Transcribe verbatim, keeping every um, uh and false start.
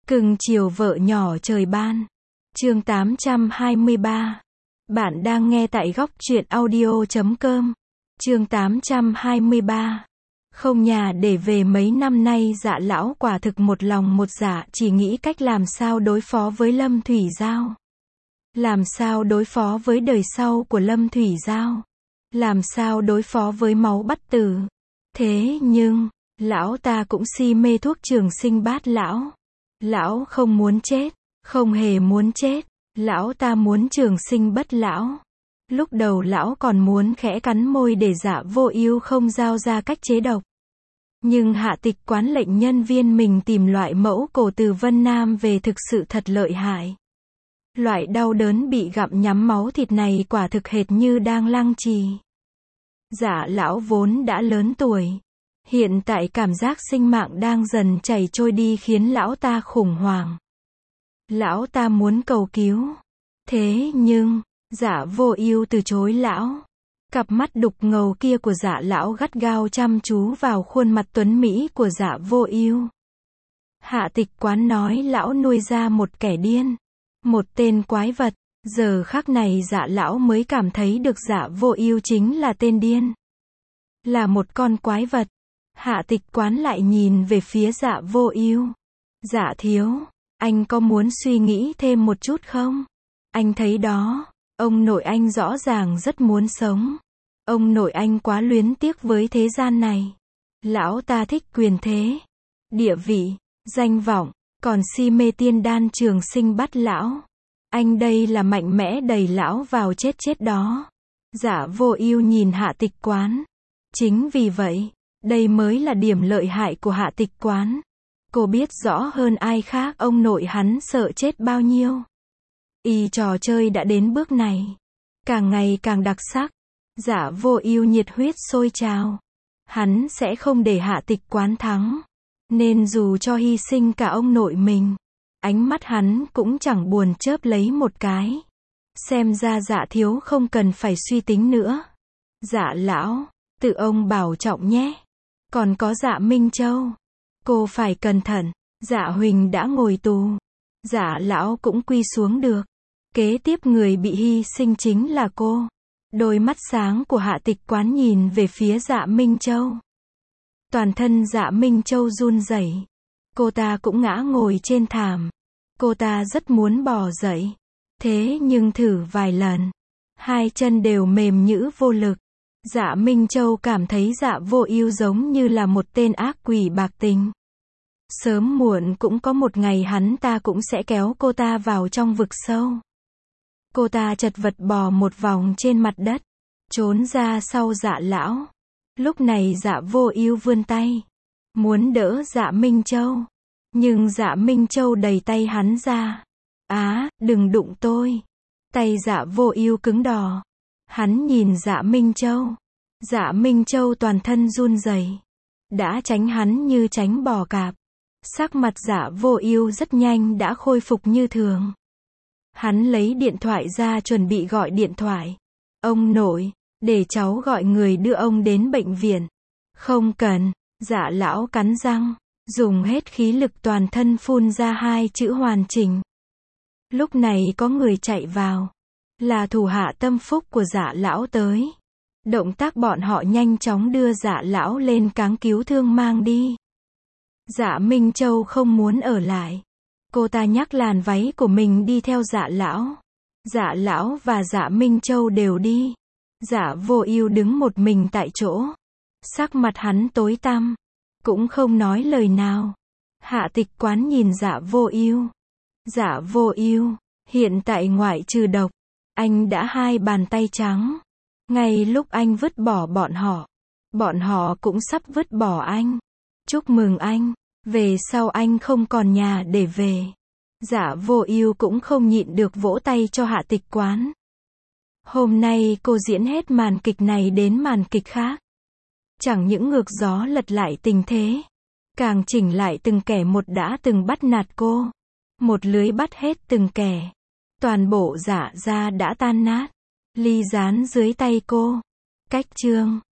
Cưng chiều vợ nhỏ trời ban. Chương tám trăm hai mươi ba. Bạn đang nghe tại góc truyện audio chấm com. Chương tám trăm hai mươi ba. Không nhà để về mấy năm nay Dạ lão quả thực một lòng một dạ chỉ nghĩ cách làm sao đối phó với Lâm Thủy Giao. Làm sao đối phó với đời sau của Lâm Thủy Giao. Làm sao đối phó với máu bắt tử. Thế nhưng, lão ta cũng si mê thuốc trường sinh bát lão. Lão không muốn chết, không hề muốn chết, lão ta muốn trường sinh bất lão. Lúc đầu lão còn muốn khẽ cắn môi để Dạ Vô Ưu không giao ra cách chế độc. Nhưng Hạ Tịch Quán lệnh nhân viên mình tìm loại mẫu cổ từ Vân Nam về thực sự thật lợi hại. Loại đau đớn bị gặm nhắm máu thịt này quả thực hệt như đang lăng trì. Dạ lão vốn đã lớn tuổi. Hiện tại cảm giác sinh mạng đang dần chảy trôi đi khiến lão ta khủng hoảng. Lão ta muốn cầu cứu. Thế nhưng, Dạ Vô Ưu từ chối lão. Cặp mắt đục ngầu kia của Dạ lão gắt gao chăm chú vào khuôn mặt tuấn mỹ của Dạ Vô Ưu. Hạ Tịch Quán nói lão nuôi ra một kẻ điên. Một tên quái vật. Giờ khắc này Dạ lão mới cảm thấy được Dạ Vô Ưu chính là tên điên. Là một con quái vật. Hạ Tịch Quán lại nhìn về phía Dạ Vô Ưu. Dạ thiếu, anh có muốn suy nghĩ thêm một chút không? Anh thấy đó, ông nội anh rõ ràng rất muốn sống. Ông nội anh quá luyến tiếc với thế gian này. Lão ta thích quyền thế, địa vị, danh vọng, còn si mê tiên đan trường sinh bắt lão. Anh đây là mạnh mẽ đẩy lão vào chết chết đó. Dạ Vô Ưu nhìn Hạ Tịch Quán. Chính vì vậy, đây mới là điểm lợi hại của Hạ Tịch Quán. Cô biết rõ hơn ai khác ông nội hắn sợ chết bao nhiêu. Y trò chơi đã đến bước này. Càng ngày càng đặc sắc. Dạ Vô Ưu nhiệt huyết sôi trào. Hắn sẽ không để Hạ Tịch Quán thắng. Nên dù cho hy sinh cả ông nội mình, ánh mắt hắn cũng chẳng buồn chớp lấy một cái. Xem ra Dạ thiếu không cần phải suy tính nữa. Dạ lão, tự ông bảo trọng nhé. Còn có Dạ Minh Châu. Cô phải cẩn thận. Dạ Huỳnh đã ngồi tù. Dạ lão cũng quy xuống được. Kế tiếp người bị hy sinh chính là cô. Đôi mắt sáng của Hạ Tịch Quán nhìn về phía Dạ Minh Châu. Toàn thân Dạ Minh Châu run rẩy. Cô ta cũng ngã ngồi trên thảm. Cô ta rất muốn bò dậy. Thế nhưng thử vài lần, hai chân đều mềm nhũn vô lực. Dạ Minh Châu cảm thấy Dạ Vô Ưu giống như là một tên ác quỷ bạc tình. Sớm muộn cũng có một ngày hắn ta cũng sẽ kéo cô ta vào trong vực sâu. Cô ta chật vật bò một vòng trên mặt đất, trốn ra sau Dạ lão. Lúc này Dạ Vô Ưu vươn tay, muốn đỡ Dạ Minh Châu. Nhưng Dạ Minh Châu đẩy tay hắn ra. Á, đừng đụng tôi. Tay Dạ Vô Ưu cứng đò. Hắn nhìn Dạ Minh Châu. Dạ Minh Châu toàn thân run rẩy, đã tránh hắn như tránh bò cạp. Sắc mặt Dạ Vô Ưu rất nhanh đã khôi phục như thường. Hắn lấy điện thoại ra chuẩn bị gọi điện thoại. Ông nội, để cháu gọi người đưa ông đến bệnh viện. Không cần. Dạ lão cắn răng, dùng hết khí lực toàn thân phun ra hai chữ hoàn chỉnh. Lúc này có người chạy vào. Là thủ hạ tâm phúc của Dạ lão tới. Động tác bọn họ nhanh chóng đưa Dạ lão lên cáng cứu thương mang đi. Dạ Minh Châu không muốn ở lại. Cô ta nhắc làn váy của mình đi theo Dạ lão. Dạ lão và Dạ Minh Châu đều đi. Dạ Vô Ưu đứng một mình tại chỗ. Sắc mặt hắn tối tăm, cũng không nói lời nào. Hạ Tịch Quán nhìn Dạ Vô Ưu. Dạ Vô Ưu, hiện tại ngoại trừ độc, anh đã hai bàn tay trắng. Ngay lúc anh vứt bỏ bọn họ, bọn họ cũng sắp vứt bỏ anh. Chúc mừng anh, về sau anh không còn nhà để về. Dạ Vô Ưu cũng không nhịn được vỗ tay cho Hạ Tịch Quán. Hôm nay cô diễn hết màn kịch này đến màn kịch khác. Chẳng những ngược gió lật lại tình thế, càng chỉnh lại từng kẻ một đã từng bắt nạt cô. Một lưới bắt hết từng kẻ. Toàn bộ Dạ gia đã tan nát, ly gián dưới tay cô. Cách chương